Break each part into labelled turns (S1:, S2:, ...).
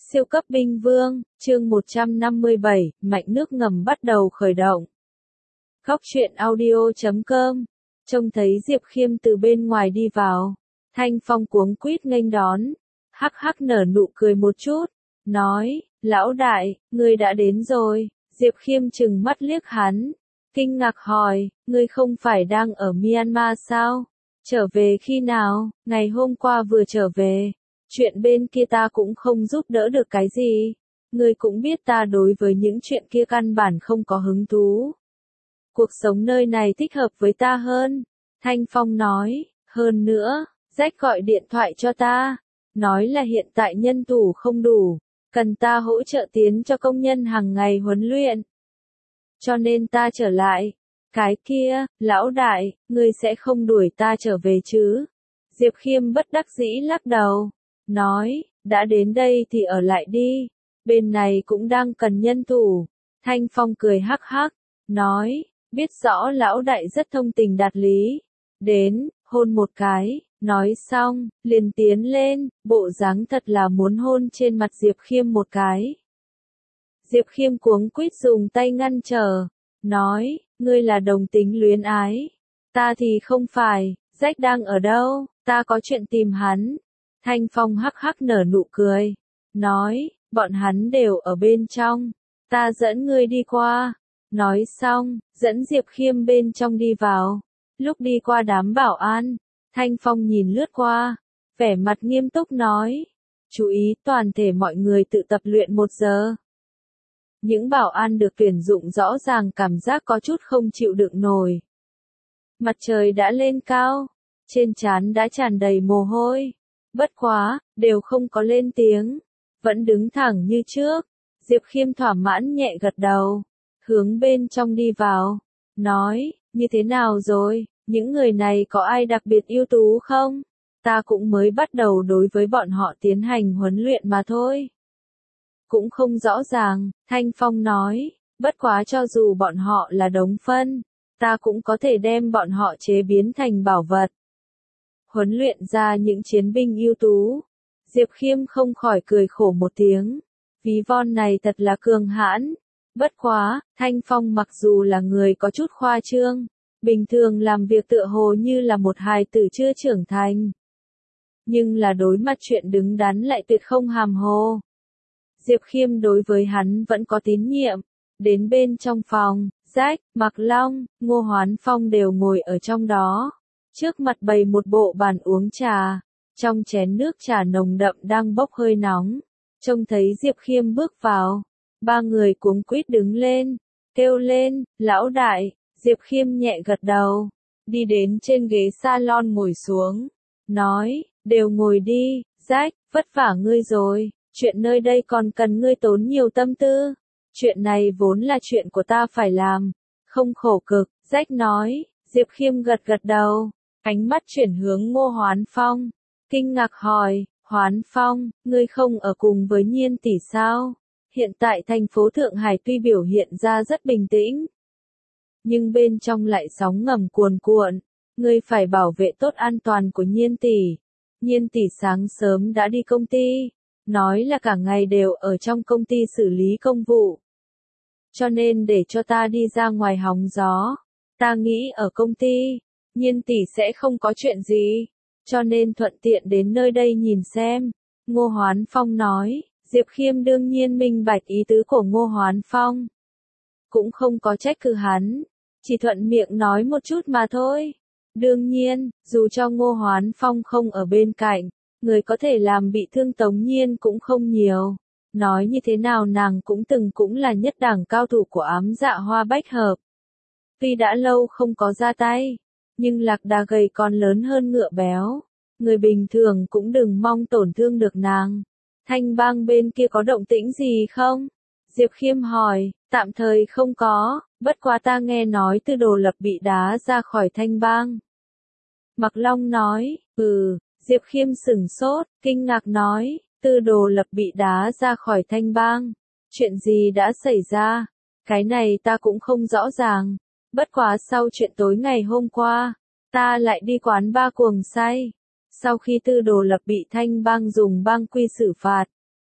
S1: Siêu cấp binh vương, chương 157, mạch nước ngầm bắt đầu khởi động. Góc truyện audio.com. Trông thấy Diệp Khiêm từ bên ngoài đi vào, Thanh Phong cuống quýt nghênh đón, hắc hắc nở nụ cười một chút, nói, lão đại, ngươi đã đến rồi. Diệp Khiêm trừng mắt liếc hắn, kinh ngạc hỏi, ngươi không phải đang ở Myanmar sao? Trở về khi nào? Ngày hôm qua vừa trở về. Chuyện bên kia ta cũng không giúp đỡ được cái gì. Ngươi cũng biết ta đối với những chuyện kia căn bản không có hứng thú. Cuộc sống nơi này thích hợp với ta hơn. Thanh Phong nói, hơn nữa, Rách gọi điện thoại cho ta. Nói là hiện tại nhân thủ không đủ. Cần ta hỗ trợ tiến cho công nhân hàng ngày huấn luyện. Cho nên ta trở lại. Cái kia, lão đại, ngươi sẽ không đuổi ta trở về chứ? Diệp Khiêm bất đắc dĩ lắc đầu. Nói, đã đến đây thì ở lại đi, bên này cũng đang cần nhân thủ. Thanh Phong cười hắc hắc, nói, biết rõ lão đại rất thông tình đạt lý. Đến, hôn một cái, nói xong, liền tiến lên, bộ dáng thật là muốn hôn trên mặt Diệp Khiêm một cái. Diệp Khiêm cuống quýt dùng tay ngăn trở, nói, ngươi là đồng tính luyến ái. Ta thì không phải, Rách đang ở đâu, ta có chuyện tìm hắn. Thanh Phong hắc hắc nở nụ cười, nói, bọn hắn đều ở bên trong, ta dẫn ngươi đi qua. Nói xong, dẫn Diệp Khiêm bên trong đi vào. Lúc đi qua đám bảo an, Thanh Phong nhìn lướt qua, vẻ mặt nghiêm túc nói, chú ý toàn thể mọi người tự tập luyện 1 giờ. Những bảo an được tuyển dụng rõ ràng cảm giác có chút không chịu đựng nổi. Mặt trời đã lên cao, trên trán đã tràn đầy mồ hôi. Bất quá, đều không có lên tiếng, vẫn đứng thẳng như trước. Diệp Khiêm thỏa mãn nhẹ gật đầu, hướng bên trong đi vào, nói, như thế nào rồi, những người này có ai đặc biệt ưu tú không? Ta cũng mới bắt đầu đối với bọn họ tiến hành huấn luyện mà thôi. Cũng không rõ ràng, Thanh Phong nói, bất quá cho dù bọn họ là đống phân, ta cũng có thể đem bọn họ chế biến thành bảo vật. Huấn luyện ra những chiến binh ưu tú. Diệp Khiêm không khỏi cười khổ một tiếng. Ví von này thật là cường hãn. Bất quá, Thanh Phong mặc dù là người có chút khoa trương, bình thường làm việc tựa hồ như là một hài tử chưa trưởng thành. Nhưng là đối mặt chuyện đứng đắn lại tuyệt không hàm hồ. Diệp Khiêm đối với hắn vẫn có tín nhiệm. Đến bên trong phòng, Rách, Mạc Long, Ngô Hoán Phong đều ngồi ở trong đó. Trước mặt bày một bộ bàn uống trà, trong chén nước trà nồng đậm đang bốc hơi nóng. Trông thấy Diệp Khiêm bước vào, 3 người cuống quýt đứng lên, kêu lên, lão đại. Diệp Khiêm nhẹ gật đầu, đi đến trên ghế salon ngồi xuống, nói, đều ngồi đi, Rách, vất vả ngươi rồi, chuyện nơi đây còn cần ngươi tốn nhiều tâm tư. Chuyện này vốn là chuyện của ta phải làm, không khổ cực, Rách nói. Diệp Khiêm gật gật đầu. Ánh mắt chuyển hướng Ngô Hoán Phong, kinh ngạc hỏi, Hoán Phong, ngươi không ở cùng với Nhiên tỷ sao? Hiện tại thành phố Thượng Hải tuy biểu hiện ra rất bình tĩnh, nhưng bên trong lại sóng ngầm cuồn cuộn, ngươi phải bảo vệ tốt an toàn của Nhiên tỷ. Nhiên tỷ sáng sớm đã đi công ty, nói là cả ngày đều ở trong công ty xử lý công vụ. Cho nên để cho ta đi ra ngoài hóng gió, ta nghĩ ở công ty, Nhiên tỷ sẽ không có chuyện gì, cho nên thuận tiện đến nơi đây nhìn xem. Ngô Hoán Phong nói, Diệp Khiêm đương nhiên minh bạch ý tứ của Ngô Hoán Phong. Cũng không có trách cứ hắn, chỉ thuận miệng nói một chút mà thôi. Đương nhiên, dù cho Ngô Hoán Phong không ở bên cạnh, người có thể làm bị thương Tống Nhiên cũng không nhiều. Nói như thế nào nàng cũng là nhất đẳng cao thủ của ám dạ hoa bách hợp. Tuy đã lâu không có ra tay, nhưng lạc đà gầy còn lớn hơn ngựa béo. Người bình thường cũng đừng mong tổn thương được nàng. Thanh Bang bên kia có động tĩnh gì không? Diệp Khiêm hỏi, tạm thời không có, bất quá ta nghe nói Tư Đồ Lập bị đá ra khỏi Thanh Bang. Mạc Long nói, Diệp Khiêm sửng sốt, kinh ngạc nói, Tư Đồ Lập bị đá ra khỏi Thanh Bang. Chuyện gì đã xảy ra? Cái này ta cũng không rõ ràng. Bất quá sau chuyện tối ngày hôm qua, ta lại đi quán ba cuồng say. Sau khi Tư Đồ Lập bị Thanh Bang dùng bang quy xử phạt,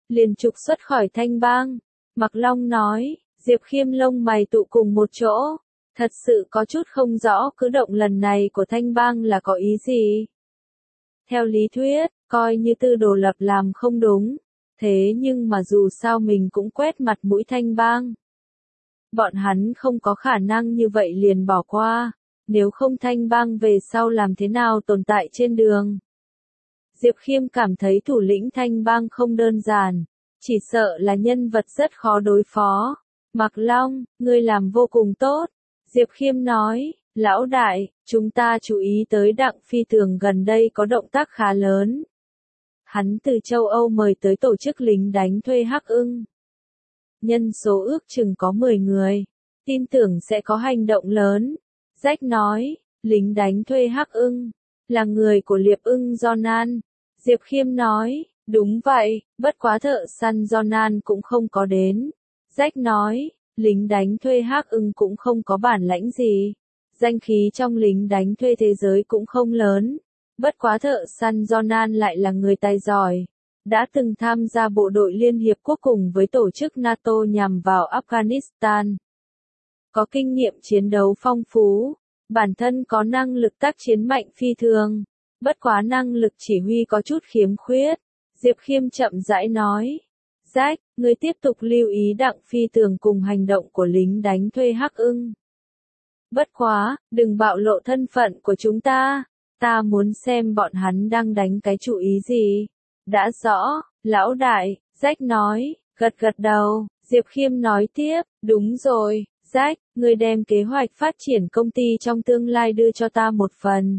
S1: liền trục xuất khỏi Thanh Bang. Mạc Long nói, Diệp Khiêm lông mày tụ cùng một chỗ, thật sự có chút không rõ cử động lần này của Thanh Bang là có ý gì. Theo lý thuyết, coi như Tư Đồ Lập làm không đúng, thế nhưng mà dù sao mình cũng quét mặt mũi Thanh Bang. Bọn hắn không có khả năng như vậy liền bỏ qua, nếu không Thanh Bang về sau làm thế nào tồn tại trên đường. Diệp Khiêm cảm thấy thủ lĩnh Thanh Bang không đơn giản, chỉ sợ là nhân vật rất khó đối phó. Mạc Long, ngươi làm vô cùng tốt. Diệp Khiêm nói, lão đại, chúng ta chú ý tới Đặng Phi Tường gần đây có động tác khá lớn. Hắn từ châu Âu mời tới tổ chức lính đánh thuê Hắc Ưng. Nhân số ước chừng có 10 người, tin tưởng sẽ có hành động lớn. Jack nói, lính đánh thuê Hắc Ưng, là người của Liệp Ưng Jonan. Diệp Khiêm nói, đúng vậy, bất quá thợ săn Jonan cũng không có đến. Jack nói, lính đánh thuê Hắc Ưng cũng không có bản lãnh gì. Danh khí trong lính đánh thuê thế giới cũng không lớn. Bất quá thợ săn Jonan lại là người tài giỏi. Đã từng tham gia bộ đội Liên Hiệp Quốc cùng với tổ chức NATO nhằm vào Afghanistan. Có kinh nghiệm chiến đấu phong phú, bản thân có năng lực tác chiến mạnh phi thường, bất quá năng lực chỉ huy có chút khiếm khuyết. Diệp Khiêm chậm rãi nói, Jack, ngươi tiếp tục lưu ý Đặng Phi Tường cùng hành động của lính đánh thuê Hắc Ưng. Bất quá, đừng bạo lộ thân phận của chúng ta muốn xem bọn hắn đang đánh cái chủ ý gì. Đã rõ, lão đại, Jack nói, gật gật đầu. Diệp Khiêm nói tiếp, đúng rồi, Jack, ngươi đem kế hoạch phát triển công ty trong tương lai đưa cho ta một phần.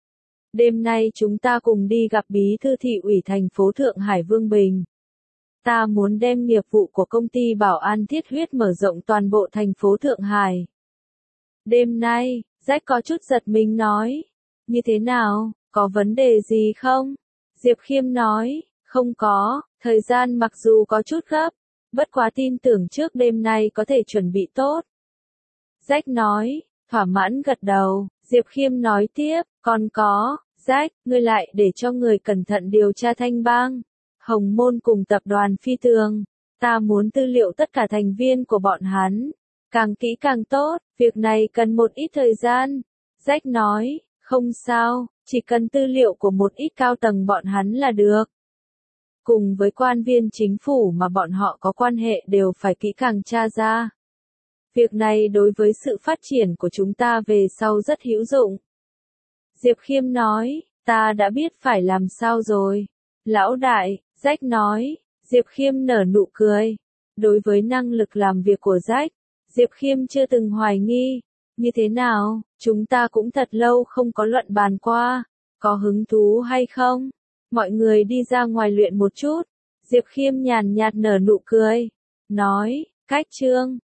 S1: Đêm nay chúng ta cùng đi gặp bí thư thị ủy thành phố Thượng Hải Vương Bình. Ta muốn đem nghiệp vụ của công ty bảo an thiết huyết mở rộng toàn bộ thành phố Thượng Hải. Đêm nay, Jack có chút giật mình nói, như thế nào, có vấn đề gì không? Diệp Khiêm nói, không có, thời gian mặc dù có chút gấp, bất quá tin tưởng trước đêm nay có thể chuẩn bị tốt. Jack nói, thỏa mãn gật đầu. Diệp Khiêm nói tiếp, còn có, Jack, ngươi lại để cho người cẩn thận điều tra Thanh Bang, Hồng Môn cùng tập đoàn Phi Tường. Ta muốn tư liệu tất cả thành viên của bọn hắn, càng kỹ càng tốt, việc này cần một ít thời gian. Jack nói, không sao, chỉ cần tư liệu của một ít cao tầng bọn hắn là được. Cùng với quan viên chính phủ mà bọn họ có quan hệ đều phải kỹ càng tra ra. Việc này đối với sự phát triển của chúng ta về sau rất hữu dụng. Diệp Khiêm nói, ta đã biết phải làm sao rồi. Lão đại, Jack nói. Diệp Khiêm nở nụ cười. Đối với năng lực làm việc của Jack, Diệp Khiêm chưa từng hoài nghi. Như thế nào, chúng ta cũng thật lâu không có luận bàn qua. Có hứng thú hay không? Mọi người đi ra ngoài luyện một chút. Diệp Khiêm nhàn nhạt nở nụ cười. Nói, cách chương.